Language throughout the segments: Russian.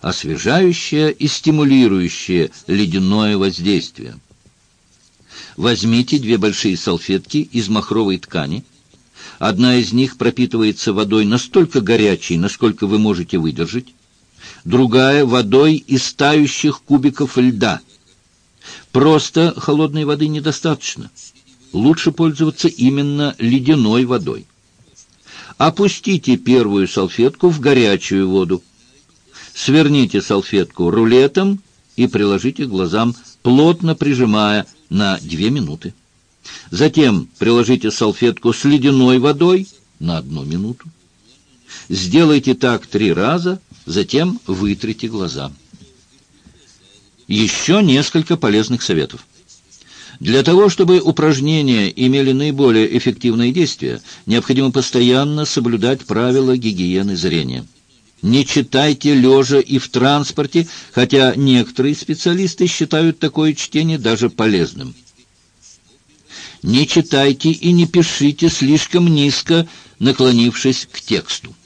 освежающее и стимулирующее ледяное воздействие. Возьмите 2 большие салфетки из махровой ткани. Одна из них пропитывается водой настолько горячей, насколько вы можете выдержать. Другая — водой из тающих кубиков льда. Просто холодной воды недостаточно. Лучше пользоваться именно ледяной водой. Опустите первую салфетку в горячую воду. Сверните салфетку рулетом и приложите к глазам, плотно прижимая на 2 минуты. Затем приложите салфетку с ледяной водой на 1 минуту. Сделайте так 3 раза, затем вытрите глаза. Еще несколько полезных советов. Для того, чтобы упражнения имели наиболее эффективное действие, необходимо постоянно соблюдать правила гигиены зрения. Не читайте лежа и в транспорте, хотя некоторые специалисты считают такое чтение даже полезным. Не читайте и не пишите слишком низко, наклонившись к тексту.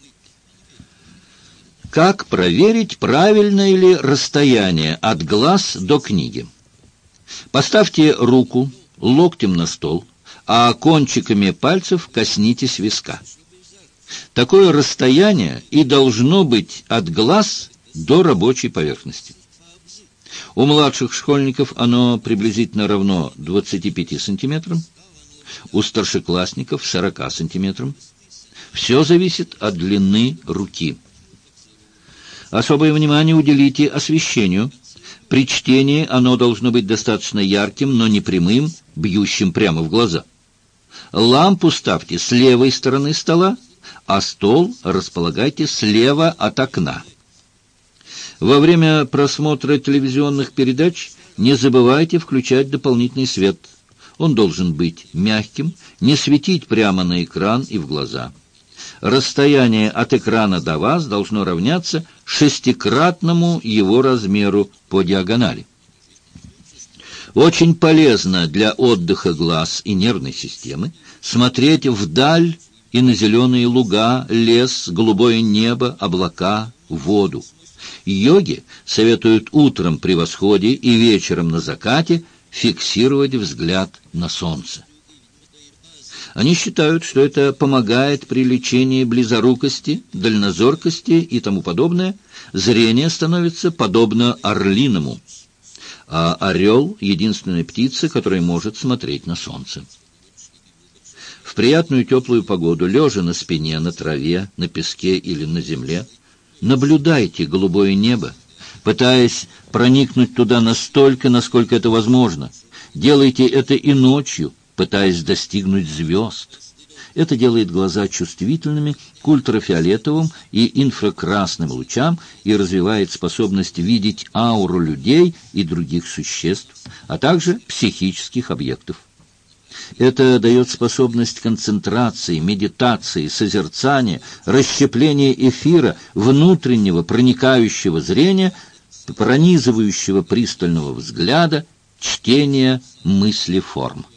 Как проверить, правильное ли расстояние от глаз до книги? Поставьте руку локтем на стол, а кончиками пальцев коснитесь виска. Такое расстояние и должно быть от глаз до рабочей поверхности. У младших школьников оно приблизительно равно 25 сантиметрам, у старшеклассников 40 сантиметрам. Все зависит от длины руки. Особое внимание уделите освещению. При чтении оно должно быть достаточно ярким, но не прямым, бьющим прямо в глаза. Лампу ставьте с левой стороны стола, а стол располагайте слева от окна. Во время просмотра телевизионных передач не забывайте включать дополнительный свет. Он должен быть мягким, не светить прямо на экран и в глаза. Расстояние от экрана до вас должно равняться 6-кратному его размеру по диагонали. Очень полезно для отдыха глаз и нервной системы смотреть вдаль и на зеленые луга, лес, голубое небо, облака, воду. Йоги советуют утром при восходе и вечером на закате фиксировать взгляд на солнце. Они считают, что это помогает при лечении близорукости, дальнозоркости и тому подобное. Зрение становится подобно орлиному, а орел — единственная птица, которая может смотреть на солнце. В приятную теплую погоду, лежа на спине, на траве, на песке или на земле, наблюдайте голубое небо, пытаясь проникнуть туда настолько, насколько это возможно. Делайте это и ночью, пытаясь достигнуть звезд. Это делает глаза чувствительными к ультрафиолетовым и инфракрасным лучам и развивает способность видеть ауру людей и других существ, а также психических объектов. Это дает способность концентрации, медитации, созерцания, расщепления эфира, внутреннего проникающего зрения, пронизывающего пристального взгляда, чтения мыслеформ.